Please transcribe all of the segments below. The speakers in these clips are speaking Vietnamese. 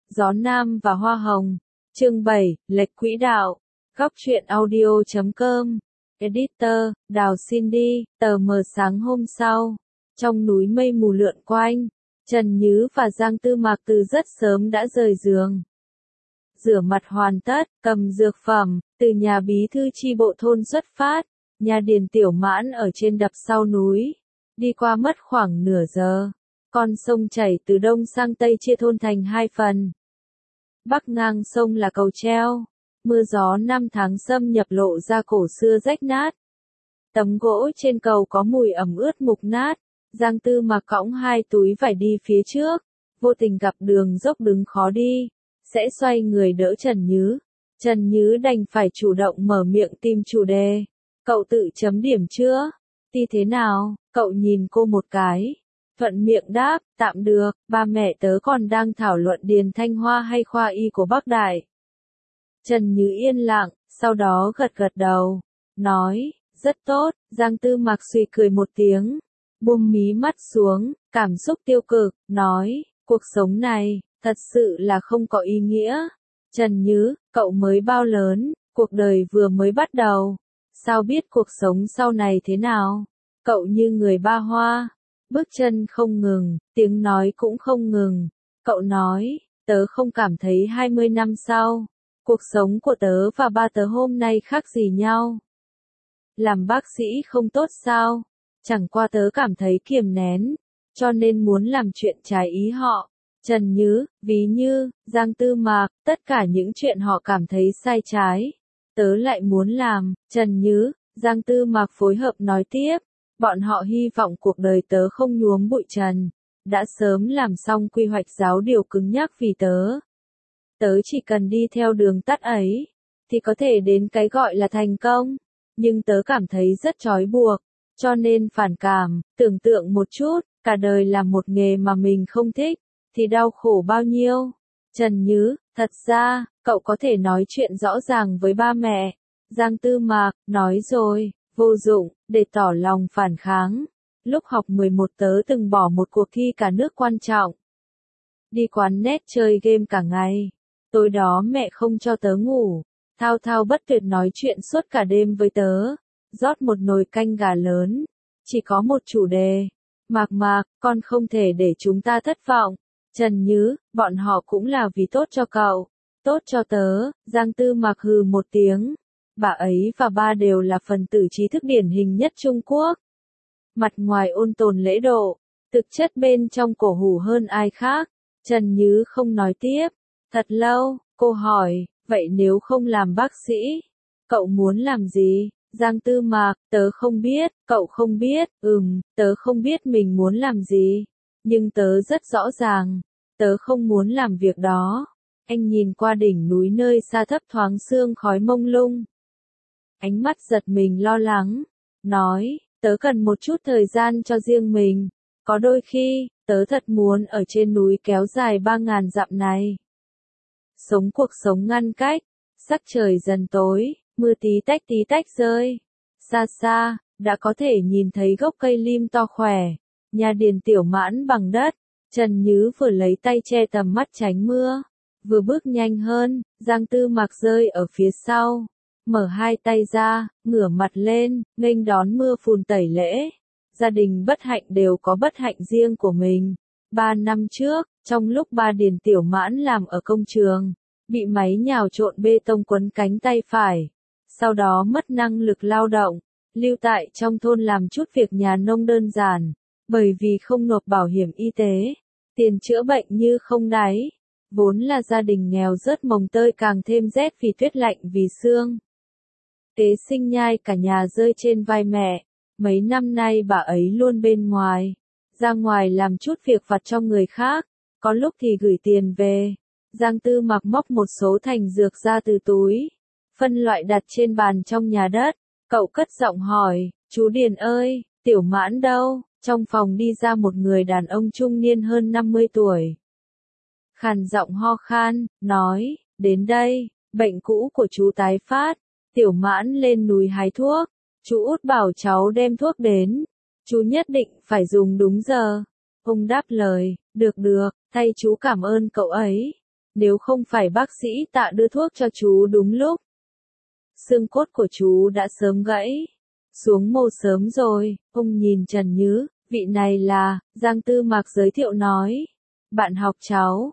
Gió Nam và Hoa Hồng. Chương 7, Lệch quỹ đạo. Góc truyện audio.com. Editor, Đào Cindy. Tờ mờ sáng hôm sau. Trong núi mây mù lượn quanh, Trần Nhứ và Giang Tư Mạc từ rất sớm đã rời giường. Rửa mặt hoàn tất, cầm dược phẩm, từ nhà bí thư chi bộ thôn xuất phát, nhà Điền Tiểu Mãn ở trên đập sau núi. Đi qua mất khoảng nửa giờ. Con sông chảy từ đông sang tây chia thôn thành hai phần. Bắc ngang sông là cầu treo. Mưa gió năm tháng xâm nhập lộ ra cổ xưa rách nát. Tấm gỗ trên cầu có mùi ẩm ướt mục nát. Giang Tư Mạc cõng hai túi vải đi phía trước. Vô tình gặp đường dốc đứng khó đi. Sẽ xoay người đỡ Trần Nhứ. Trần Nhứ đành phải chủ động mở miệng tìm chủ đề. Cậu tự chấm điểm chưa? Ti thế nào? Cậu nhìn cô một cái. Thuận miệng đáp, tạm được, ba mẹ tớ còn đang thảo luận Điền Thanh Hoa hay khoa y của Bắc Đại. Trần Nhứ yên lặng, sau đó gật gật đầu, nói, rất tốt. Giang Tư Mạc suy cười một tiếng, buông mí mắt xuống, cảm xúc tiêu cực, nói, cuộc sống này, thật sự là không có ý nghĩa. Trần Nhứ, cậu mới bao lớn, cuộc đời vừa mới bắt đầu, sao biết cuộc sống sau này thế nào? Cậu như người ba hoa. Bước chân không ngừng, tiếng nói cũng không ngừng. Cậu nói, tớ không cảm thấy 20 năm sau, cuộc sống của tớ và ba tớ hôm nay khác gì nhau. Làm bác sĩ không tốt sao? Chẳng qua tớ cảm thấy kiềm nén, cho nên muốn làm chuyện trái ý họ. Trần Nhứ, ví như, Giang Tư Mạc, tất cả những chuyện họ cảm thấy sai trái, tớ lại muốn làm. Trần Nhứ, Giang Tư Mạc phối hợp nói tiếp. Bọn họ hy vọng cuộc đời tớ không nhuốm bụi trần, đã sớm làm xong quy hoạch giáo điều cứng nhắc vì tớ. Tớ chỉ cần đi theo đường tắt ấy, thì có thể đến cái gọi là thành công, nhưng tớ cảm thấy rất trói buộc, cho nên phản cảm. Tưởng tượng một chút, cả đời làm một nghề mà mình không thích, thì đau khổ bao nhiêu. Trần Nhứ, thật ra, cậu có thể nói chuyện rõ ràng với ba mẹ. Giang Tư Mạc, nói rồi. Vô dụng, để tỏ lòng phản kháng. Lúc học 11 tớ từng bỏ một cuộc thi cả nước quan trọng. Đi quán net chơi game cả ngày. Tối đó mẹ không cho tớ ngủ. Thao thao bất tuyệt nói chuyện suốt cả đêm với tớ. Rót một nồi canh gà lớn. Chỉ có một chủ đề. Mạc Mạc, con không thể để chúng ta thất vọng. Trần Nhứ, bọn họ cũng là vì tốt cho cậu. Tốt cho tớ. Giang Tư Mạc hừ một tiếng. Bà ấy và ba đều là phần tử trí thức điển hình nhất Trung Quốc. Mặt ngoài ôn tồn lễ độ, thực chất bên trong cổ hủ hơn ai khác. Trần Nhứ không nói tiếp. Thật lâu, cô hỏi, vậy nếu không làm bác sĩ, cậu muốn làm gì? Giang Tư Mạc, tớ không biết, cậu không biết, tớ không biết mình muốn làm gì. Nhưng tớ rất rõ ràng, tớ không muốn làm việc đó. Anh nhìn qua đỉnh núi nơi xa thấp thoáng sương khói mông lung. Ánh mắt giật mình lo lắng, nói, tớ cần một chút thời gian cho riêng mình, có đôi khi, tớ thật muốn ở trên núi kéo dài 3.000 dặm này. Sống cuộc sống ngăn cách, sắc trời dần tối, mưa tí tách rơi. Xa xa, đã có thể nhìn thấy gốc cây lim to khỏe, nhà Điền Tiểu Mãn bằng đất. Trần Nhứ vừa lấy tay che tầm mắt tránh mưa, vừa bước nhanh hơn. Giang Tư Mạc rơi ở phía sau. Mở hai tay ra, ngửa mặt lên, nghênh đón mưa phùn tẩy lễ. Gia đình bất hạnh đều có bất hạnh riêng của mình. 3 năm trước, trong lúc ba Điền Tiểu Mãn làm ở công trường, bị máy nhào trộn bê tông quấn cánh tay phải. Sau đó mất năng lực lao động, lưu tại trong thôn làm chút việc nhà nông đơn giản. Bởi vì không nộp bảo hiểm y tế, tiền chữa bệnh như không đáy. Vốn là gia đình nghèo rớt mồng tơi càng thêm rét vì tuyết lạnh vì sương. Kế sinh nhai cả nhà rơi trên vai mẹ. Mấy năm nay bà ấy luôn bên ngoài, ra ngoài làm chút việc vặt cho người khác, có lúc thì gửi tiền về. Giang Tư Mạc móc một số thành dược ra từ túi, phân loại đặt trên bàn trong nhà đất. Cậu cất giọng hỏi, chú Điền ơi, Tiểu Mãn đâu? Trong phòng đi ra một người đàn ông trung niên hơn 50 tuổi. Khàn giọng ho khan, nói, đến đây, bệnh cũ của chú tái phát. Tiểu Mãn lên núi hái thuốc, chú Út bảo cháu đem thuốc đến, chú nhất định phải dùng đúng giờ. Ông đáp lời, được, thay chú cảm ơn cậu ấy. nếu không phải bác sĩ Tạ đưa thuốc cho chú đúng lúc. Xương cốt của chú đã sớm gãy, xuống mồ sớm rồi. Ông nhìn Trần Nhứ, vị này là, Giang Tư Mạc giới thiệu nói. Bạn học cháu,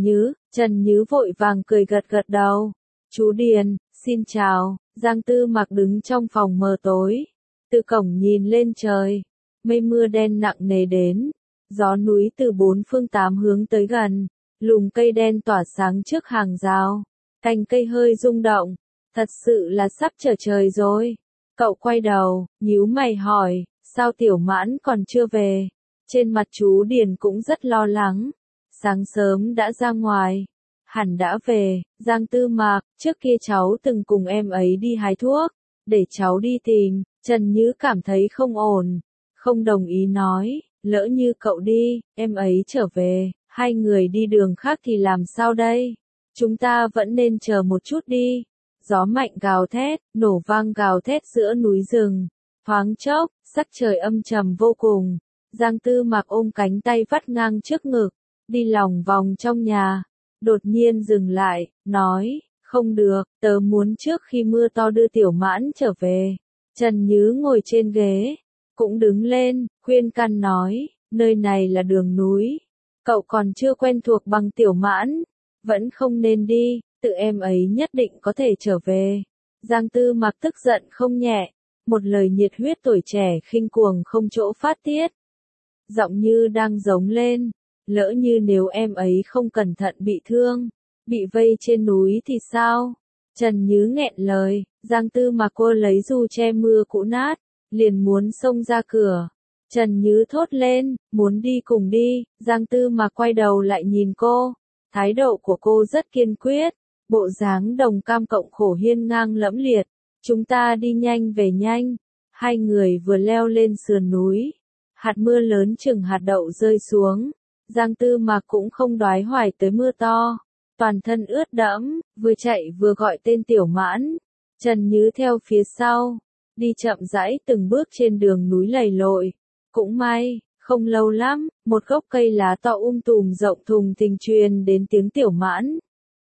Trần Nhứ vội vàng cười gật gật đầu. Chú Điền, xin chào. Giang Tư Mạc đứng trong phòng mờ tối, từ cổng nhìn lên trời, mây mưa đen nặng nề đến, gió núi từ bốn phương tám hướng tới gần, lùm cây đen tỏa sáng trước hàng rào, cành cây hơi rung động, thật sự là sắp trở trời rồi. Cậu quay đầu, nhíu mày hỏi, sao Tiểu Mãn còn chưa về? Trên mặt chú Điền cũng rất lo lắng, sáng sớm đã ra ngoài. Hẳn đã về. Giang Tư Mạc, trước kia cháu từng cùng em ấy đi hái thuốc, để cháu đi tìm. Trần Nhứ cảm thấy không ổn, không đồng ý nói, lỡ như cậu đi, em ấy trở về, hai người đi đường khác thì làm sao đây? Chúng ta vẫn nên chờ một chút đi. Gió mạnh gào thét, nổ vang gào thét giữa núi rừng. Thoáng chốc, sắc trời âm trầm vô cùng. Giang Tư Mạc ôm cánh tay vắt ngang trước ngực, đi lòng vòng trong nhà. Đột nhiên dừng lại, nói, không được, tớ muốn trước khi mưa to đưa Tiểu Mãn trở về. Trần Nhứ ngồi trên ghế, cũng đứng lên, khuyên can nói, nơi này là đường núi, cậu còn chưa quen thuộc bằng Tiểu Mãn, vẫn không nên đi, tự em ấy nhất định có thể trở về. Giang Tư Mạc tức giận không nhẹ, một lời nhiệt huyết tuổi trẻ khinh cuồng không chỗ phát tiết. Giọng như đang giống lên. Lỡ như nếu em ấy không cẩn thận bị thương, bị vây trên núi thì sao? Trần Nhứ nghẹn lời, Giang Tư Mạc cô lấy dù che mưa cũ nát, liền muốn xông ra cửa. Trần Nhứ thốt lên, muốn đi cùng đi. Giang Tư Mạc quay đầu lại nhìn cô, thái độ của cô rất kiên quyết, bộ dáng đồng cam cộng khổ hiên ngang lẫm liệt. Chúng ta đi nhanh về nhanh. Hai người vừa leo lên sườn núi, hạt mưa lớn chừng hạt đậu rơi xuống. Giang Tư Mạc cũng không đoái hoài tới mưa to, toàn thân ướt đẫm, vừa chạy vừa gọi tên Tiểu Mãn. Trần Nhứ theo phía sau, đi chậm rãi từng bước trên đường núi lầy lội. Cũng may, không lâu lắm, một gốc cây lá to tùm rộng thùng thình truyền đến tiếng Tiểu Mãn.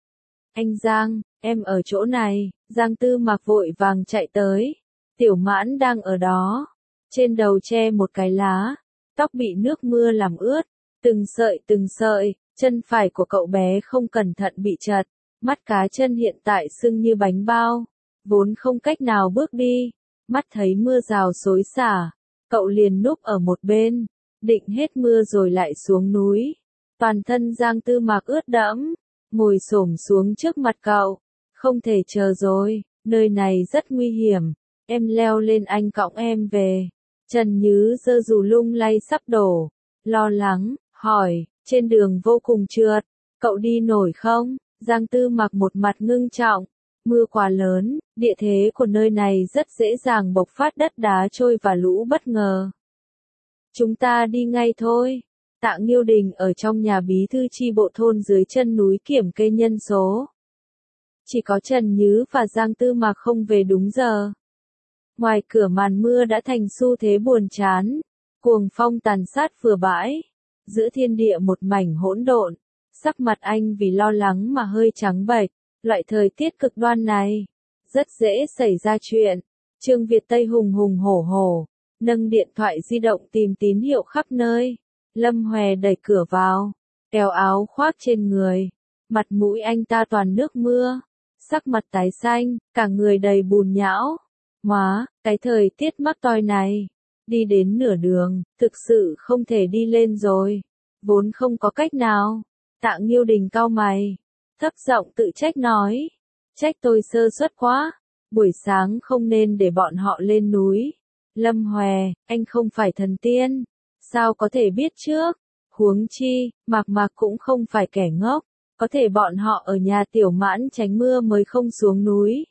Anh Giang, em ở chỗ này. Giang Tư Mạc vội vàng chạy tới. Tiểu Mãn đang ở đó, trên đầu che một cái lá, tóc bị nước mưa làm ướt. Từng sợi, chân phải của cậu bé không cẩn thận bị trật, mắt cá chân hiện tại sưng như bánh bao, vốn không cách nào bước đi, mắt thấy mưa rào xối xả, cậu liền núp ở một bên, định hết mưa rồi lại xuống núi. Toàn thân Giang Tư Mạc ướt đẫm, ngồi xổm xuống trước mặt cậu, không thể chờ rồi, nơi này rất nguy hiểm, em leo lên anh cõng em về. Trần Nhứ giơ dù lung lay sắp đổ, lo lắng, hỏi, trên đường vô cùng trượt, cậu đi nổi không? Giang Tư Mạc một mặt ngưng trọng, mưa quá lớn, địa thế của nơi này rất dễ dàng bộc phát đất đá trôi và lũ bất ngờ. Chúng ta đi ngay thôi. Tạ Nghiêu Đình ở trong nhà bí thư chi bộ thôn dưới chân núi kiểm kê nhân số. Chỉ có Trần Nhứ và Giang Tư Mạc không về đúng giờ. Ngoài cửa màn mưa đã thành xu thế buồn chán, cuồng phong tàn sát vừa bãi. Giữa thiên địa một mảnh hỗn độn, sắc mặt anh vì lo lắng mà hơi trắng bệch, loại thời tiết cực đoan này, rất dễ xảy ra chuyện. Trương Việt Tây hùng hùng hổ hổ, nâng điện thoại di động tìm tín hiệu khắp nơi. Lâm Hòe đẩy cửa vào, kéo áo khoác trên người, mặt mũi anh ta toàn nước mưa, sắc mặt tái xanh, cả người đầy bùn nhão. Cái thời tiết mắc toi này. Đi đến nửa đường, thực sự không thể đi lên rồi. Vốn không có cách nào. Tạ Nghiêu Đình cau mày, thấp giọng tự trách nói. Trách tôi sơ suất quá. Buổi sáng không nên để bọn họ lên núi. Lâm Hòe, anh không phải thần tiên. Sao có thể biết trước? Huống chi, Mạc cũng không phải kẻ ngốc. Có thể bọn họ ở nhà Tiểu Mãn tránh mưa mới không xuống núi.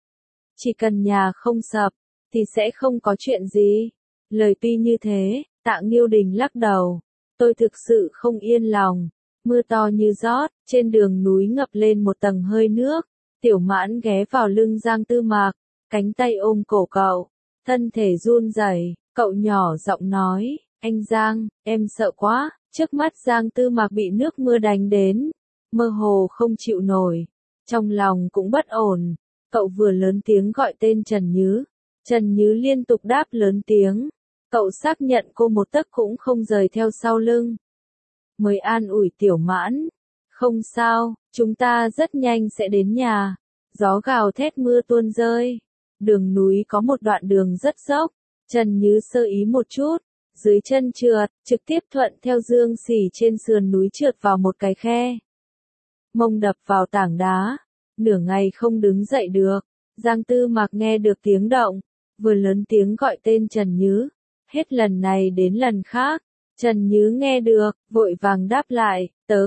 Chỉ cần nhà không sập, thì sẽ không có chuyện gì. Lời tuy như thế, Tạ Nghiêu Đình lắc đầu. Tôi thực sự không yên lòng. Mưa to như rót, trên đường núi ngập lên một tầng hơi nước. Tiểu Mãn ghé vào lưng Giang Tư Mạc, cánh tay ôm cổ cậu, thân thể run rẩy. Cậu nhỏ giọng nói, anh Giang, em sợ quá. Trước mắt Giang Tư Mạc bị nước mưa đánh đến, mơ hồ không chịu nổi, trong lòng cũng bất ổn. Cậu vừa lớn tiếng gọi tên Trần Nhứ. Trần Nhứ liên tục đáp lớn tiếng. Cậu xác nhận cô một tấc cũng không rời theo sau lưng. Mới an ủi Tiểu Mãn. Không sao, chúng ta rất nhanh sẽ đến nhà. Gió gào thét mưa tuôn rơi. Đường núi có một đoạn đường rất dốc. Trần Nhứ sơ ý một chút. Dưới chân trượt, trực tiếp thuận theo dương xỉ trên sườn núi trượt vào một cái khe. Mông đập vào tảng đá. Nửa ngày không đứng dậy được. Giang Tư Mạc nghe được tiếng động. Vừa lớn tiếng gọi tên Trần Nhứ. Hết lần này đến lần khác. Trần Nhứ nghe được, vội vàng đáp lại, tớ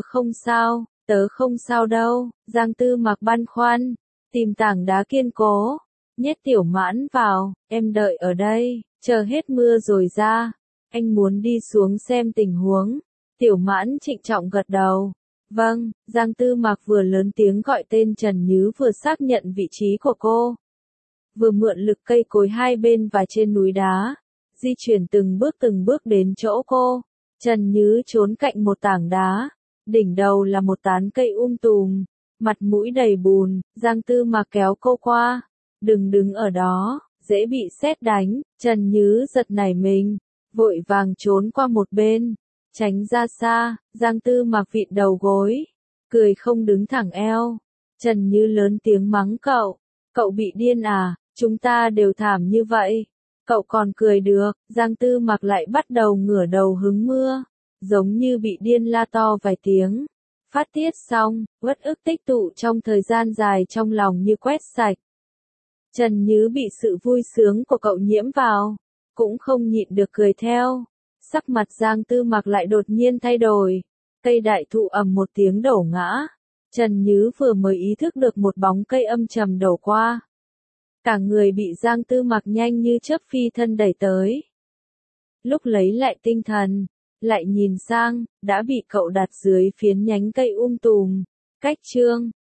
không sao đâu. Giang Tư Mạc băn khoăn, tìm tảng đá kiên cố, nhét Tiểu Mãn vào, em đợi ở đây, chờ hết mưa rồi ra. Anh muốn đi xuống xem tình huống. Tiểu Mãn trịnh trọng gật đầu. Vâng, Giang Tư Mạc vừa lớn tiếng gọi tên Trần Nhứ vừa xác nhận vị trí của cô. Vừa mượn lực cây cối hai bên và trên núi đá. Di chuyển từng bước đến chỗ cô. Trần Nhứ trốn cạnh một tảng đá. Đỉnh đầu là một tán cây tùm. Mặt mũi đầy bùn. Giang Tư Mạc kéo cô qua. Đừng đứng ở đó, dễ bị sét đánh. Trần Nhứ giật nảy mình. Vội vàng trốn qua một bên. Tránh ra xa. Giang Tư Mạc vịn đầu gối. Cười không đứng thẳng eo. Trần Nhứ lớn tiếng mắng cậu. Cậu bị điên à, chúng ta đều thảm như vậy. Cậu còn cười được. Giang Tư Mạc lại bắt đầu ngửa đầu hứng mưa. Giống như bị điên la to vài tiếng. Phát tiết xong, uất ức tích tụ trong thời gian dài trong lòng như quét sạch. Trần Nhứ bị sự vui sướng của cậu nhiễm vào. Cũng không nhịn được cười theo. Sắc mặt Giang Tư Mạc lại đột nhiên thay đổi. Cây đại thụ ầm một tiếng đổ ngã. Trần Nhứ vừa mới ý thức được một bóng cây âm trầm đổ qua. Cả người bị Giang Tư Mạc nhanh như chớp phi thân đẩy tới. Lúc lấy lại tinh thần, lại nhìn sang, đã bị cậu đặt dưới phiến nhánh cây tùm. Cách chương